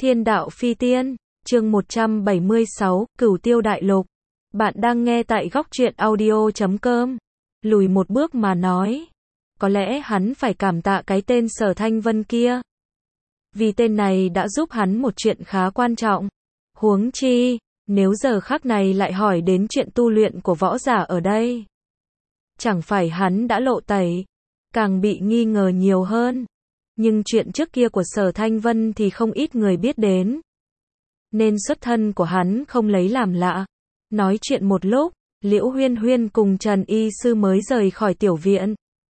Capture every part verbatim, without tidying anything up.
Thiên đạo phi tiên, chương một trăm bảy mươi sáu, Cửu Tiêu Đại Lục. Bạn đang nghe tại góc truyện audio chấm com. Lùi một bước mà nói, có lẽ hắn phải cảm tạ cái tên Sở Thanh Vân kia. Vì tên này đã giúp hắn một chuyện khá quan trọng. Huống chi, nếu giờ khắc này lại hỏi đến chuyện tu luyện của võ giả ở đây, chẳng phải hắn đã lộ tẩy, càng bị nghi ngờ nhiều hơn. Nhưng chuyện trước kia của Sở Thanh Vân thì không ít người biết đến, nên xuất thân của hắn không lấy làm lạ. Nói chuyện một lúc, Liễu Huyên Huyên cùng Trần Y Sư mới rời khỏi tiểu viện.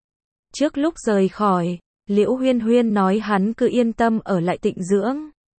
Trước lúc rời khỏi, Liễu Huyên Huyên nói hắn cứ yên tâm ở lại tịnh dưỡng,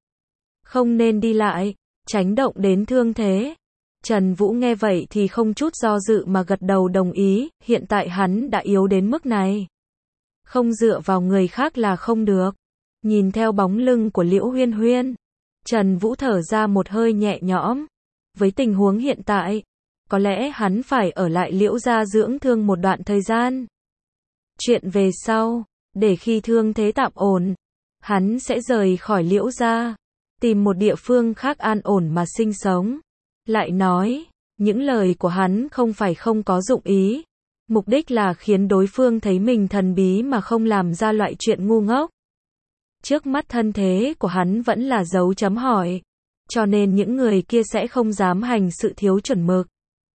không nên đi lại, tránh động đến thương thế. Trần Vũ nghe vậy thì không chút do dự mà gật đầu đồng ý, hiện tại hắn đã yếu đến mức này, không dựa vào người khác là không được. Nhìn theo bóng lưng của Liễu Huyên Huyên, Trần Vũ thở ra một hơi nhẹ nhõm. Với tình huống hiện tại, có lẽ hắn phải ở lại Liễu gia dưỡng thương một đoạn thời gian. Chuyện về sau, để khi thương thế tạm ổn, hắn sẽ rời khỏi Liễu gia, tìm một địa phương khác an ổn mà sinh sống. Lại nói, những lời của hắn không phải không có dụng ý, mục đích là khiến đối phương thấy mình thần bí mà không làm ra loại chuyện ngu ngốc. Trước mắt thân thế của hắn vẫn là dấu chấm hỏi, cho nên những người kia sẽ không dám hành sự thiếu chuẩn mực.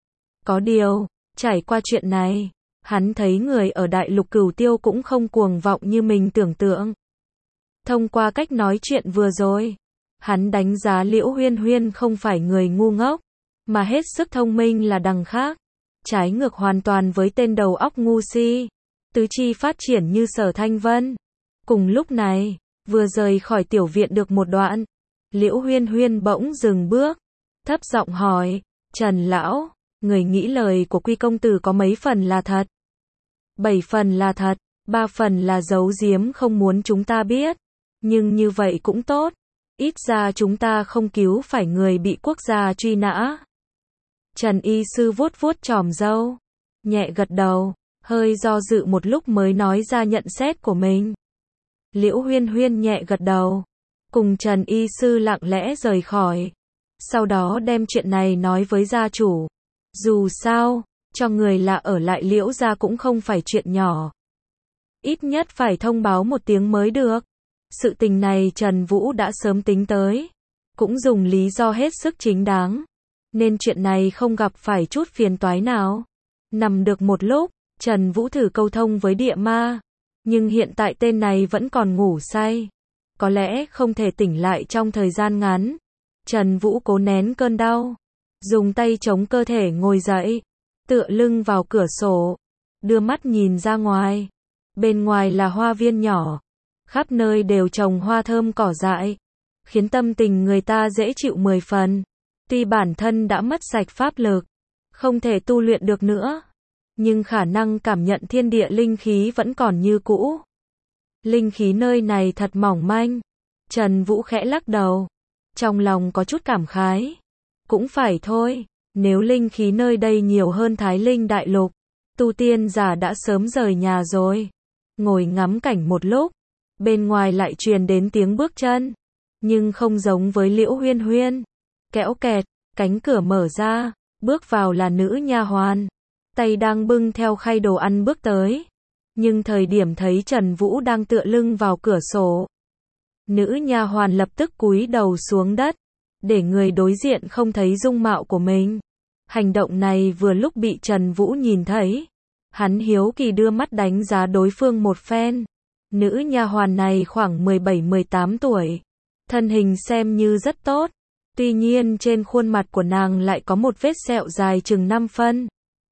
Có điều, trải qua chuyện này, hắn thấy người ở đại lục Cửu Tiêu cũng không cuồng vọng như mình tưởng tượng. Thông qua cách nói chuyện vừa rồi, hắn đánh giá Liễu Huyên Huyên không phải người ngu ngốc, mà hết sức thông minh là đằng khác. Trái ngược hoàn toàn với tên đầu óc ngu si, tứ chi phát triển như Sở Thanh Vân. Cùng lúc này, vừa rời khỏi tiểu viện được một đoạn, Liễu Huyên Huyên bỗng dừng bước, thấp giọng hỏi, Trần Lão, người nghĩ lời của Quy Công Tử có mấy phần là thật? Bảy phần là thật, ba phần là giấu giếm không muốn chúng ta biết. Nhưng như vậy cũng tốt, ít ra chúng ta không cứu phải người bị quốc gia truy nã. Trần Y Sư vuốt vuốt chòm râu, nhẹ gật đầu, hơi do dự một lúc mới nói ra nhận xét của mình. Liễu Huyên Huyên nhẹ gật đầu, cùng Trần Y Sư lặng lẽ rời khỏi. Sau đó đem chuyện này nói với gia chủ. Dù sao, cho người lạ ở lại Liễu gia cũng không phải chuyện nhỏ. Ít nhất phải thông báo một tiếng mới được. Sự tình này Trần Vũ đã sớm tính tới, cũng dùng lý do hết sức chính đáng, nên chuyện này không gặp phải chút phiền toái nào. Nằm được một lúc, Trần Vũ thử câu thông với địa ma, nhưng hiện tại tên này vẫn còn ngủ say, có lẽ không thể tỉnh lại trong thời gian ngắn. Trần Vũ cố nén cơn đau, dùng tay chống cơ thể ngồi dậy, tựa lưng vào cửa sổ, đưa mắt nhìn ra ngoài. Bên ngoài là hoa viên nhỏ, khắp nơi đều trồng hoa thơm cỏ dại, khiến tâm tình người ta dễ chịu mười phần. Tuy bản thân đã mất sạch pháp lực, không thể tu luyện được nữa, nhưng khả năng cảm nhận thiên địa linh khí vẫn còn như cũ. Linh khí nơi này thật mỏng manh. Trần Vũ khẽ lắc đầu, trong lòng có chút cảm khái. Cũng phải thôi, nếu linh khí nơi đây nhiều hơn Thái Linh Đại Lục, tu tiên giả đã sớm rời nhà rồi. Ngồi ngắm cảnh một lúc, bên ngoài lại truyền đến tiếng bước chân, nhưng không giống với Liễu Huyên Huyên. Kéo kẹt, cánh cửa mở ra, bước vào là nữ nha hoàn, tay đang bưng theo khay đồ ăn bước tới. Nhưng thời điểm thấy Trần Vũ đang tựa lưng vào cửa sổ, nữ nha hoàn lập tức cúi đầu xuống đất, để người đối diện không thấy dung mạo của mình. Hành động này vừa lúc bị Trần Vũ nhìn thấy, hắn hiếu kỳ đưa mắt đánh giá đối phương một phen. Nữ nha hoàn này khoảng mười bảy mười tám tuổi, thân hình xem như rất tốt. Tuy nhiên trên khuôn mặt của nàng lại có một vết sẹo dài chừng năm phân,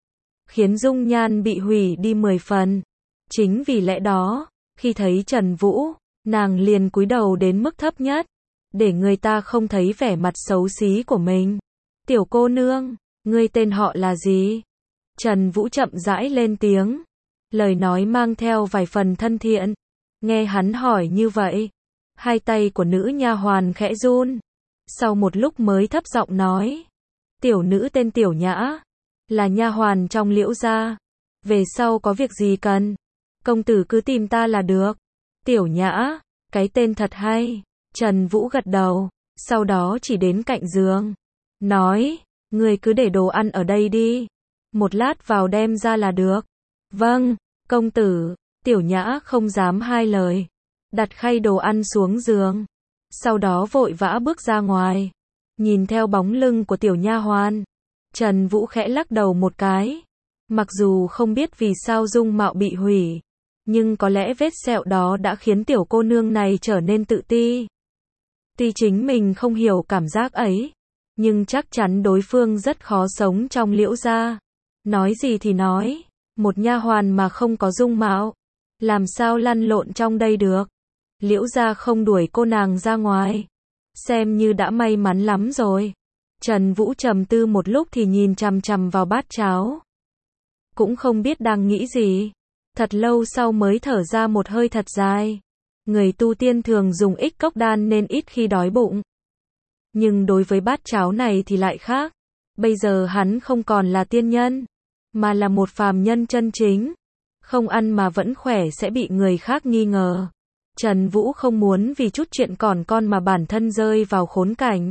khiến dung nhan bị hủy đi mười phần. Chính vì lẽ đó, khi thấy Trần Vũ, nàng liền cúi đầu đến mức thấp nhất, để người ta không thấy vẻ mặt xấu xí của mình. Tiểu cô nương, ngươi tên họ là gì? Trần Vũ chậm rãi lên tiếng, lời nói mang theo vài phần thân thiện. Nghe hắn hỏi như vậy, hai tay của nữ nha hoàn khẽ run. Sau một lúc mới thấp giọng nói, tiểu nữ tên Tiểu Nhã, là nha hoàn trong Liễu gia. Về sau có việc gì cần, công tử cứ tìm ta là được. Tiểu Nhã, cái tên thật hay. Trần Vũ gật đầu, sau đó chỉ đến cạnh giường, nói, người cứ để đồ ăn ở đây đi, một lát vào đem ra là được. Vâng, công tử. Tiểu Nhã không dám hai lời, đặt khay đồ ăn xuống giường, sau đó vội vã bước ra ngoài. Nhìn theo bóng lưng của tiểu nha hoàn, Trần Vũ khẽ lắc đầu một cái. Mặc dù không biết vì sao dung mạo bị hủy, nhưng có lẽ vết sẹo đó đã khiến tiểu cô nương này trở nên tự ti. Tuy chính mình không hiểu cảm giác ấy, nhưng chắc chắn đối phương rất khó sống trong Liễu gia. Nói gì thì nói, một nha hoàn mà không có dung mạo, làm sao lăn lộn trong đây được. Liễu gia không đuổi cô nàng ra ngoài, xem như đã may mắn lắm rồi. Trần Vũ trầm tư một lúc thì nhìn chằm chằm vào bát cháo. Cũng không biết đang nghĩ gì. Thật lâu sau mới thở ra một hơi thật dài. Người tu tiên thường dùng ích cốc đan nên ít khi đói bụng. Nhưng đối với bát cháo này thì lại khác. Bây giờ hắn không còn là tiên nhân, mà là một phàm nhân chân chính. Không ăn mà vẫn khỏe sẽ bị người khác nghi ngờ. Trần Vũ không muốn vì chút chuyện còn con mà bản thân rơi vào khốn cảnh.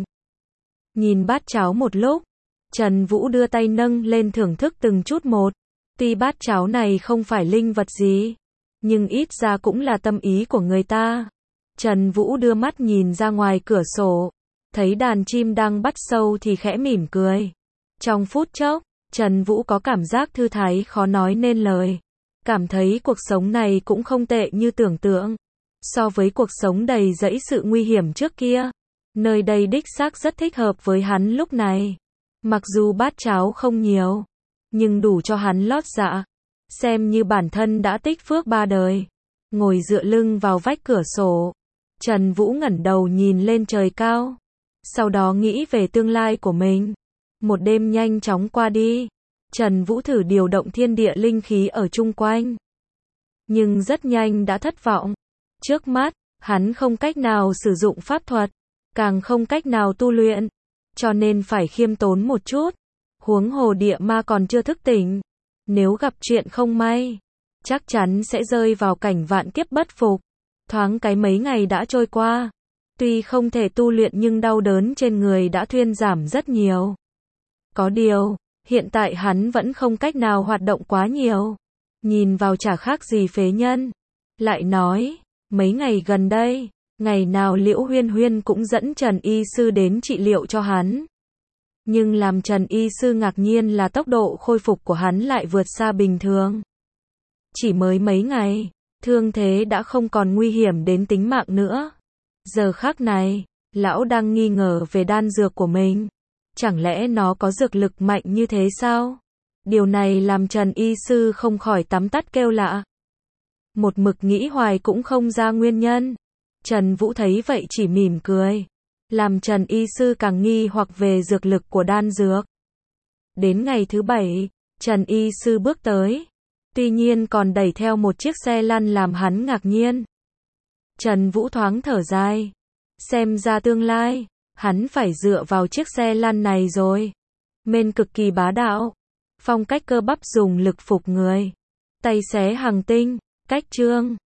Nhìn bát cháo một lúc, Trần Vũ đưa tay nâng lên thưởng thức từng chút một. Tuy bát cháo này không phải linh vật gì, nhưng ít ra cũng là tâm ý của người ta. Trần Vũ đưa mắt nhìn ra ngoài cửa sổ, thấy đàn chim đang bắt sâu thì khẽ mỉm cười. Trong phút chốc, Trần Vũ có cảm giác thư thái khó nói nên lời. Cảm thấy cuộc sống này cũng không tệ như tưởng tượng. So với cuộc sống đầy rẫy sự nguy hiểm trước kia, nơi đây đích xác rất thích hợp với hắn lúc này. Mặc dù bát cháo không nhiều, nhưng đủ cho hắn lót dạ. Xem như bản thân đã tích phước ba đời. Ngồi dựa lưng vào vách cửa sổ, Trần Vũ ngẩng đầu nhìn lên trời cao. Sau đó nghĩ về tương lai của mình. Một đêm nhanh chóng qua đi. Trần Vũ thử điều động thiên địa linh khí ở chung quanh, nhưng rất nhanh đã thất vọng. Trước mắt, hắn không cách nào sử dụng pháp thuật, càng không cách nào tu luyện, cho nên phải khiêm tốn một chút. Huống hồ địa ma còn chưa thức tỉnh, nếu gặp chuyện không may, chắc chắn sẽ rơi vào cảnh vạn kiếp bất phục. Thoáng cái mấy ngày đã trôi qua, tuy không thể tu luyện nhưng đau đớn trên người đã thuyên giảm rất nhiều. Có điều, hiện tại hắn vẫn không cách nào hoạt động quá nhiều, nhìn vào chả khác gì phế nhân. Lại nói, mấy ngày gần đây, ngày nào Liễu Huyên Huyên cũng dẫn Trần Y Sư đến trị liệu cho hắn. Nhưng làm Trần Y Sư ngạc nhiên là tốc độ khôi phục của hắn lại vượt xa bình thường. Chỉ mới mấy ngày, thương thế đã không còn nguy hiểm đến tính mạng nữa. Giờ khắc này, lão đang nghi ngờ về đan dược của mình. Chẳng lẽ nó có dược lực mạnh như thế sao? Điều này làm Trần Y Sư không khỏi tắm tắt kêu lạ. Một mực nghĩ hoài cũng không ra nguyên nhân. Trần Vũ thấy vậy chỉ mỉm cười, làm Trần Y Sư càng nghi hoặc về dược lực của đan dược. Đến ngày thứ bảy, Trần Y Sư bước tới. Tuy nhiên còn đẩy theo một chiếc xe lăn làm hắn ngạc nhiên. Trần Vũ thoáng thở dài. Xem ra tương lai, hắn phải dựa vào chiếc xe lăn này rồi. Men cực kỳ bá đạo. Phong cách cơ bắp dùng lực phục người. Tay xé hàng tinh, cách trương.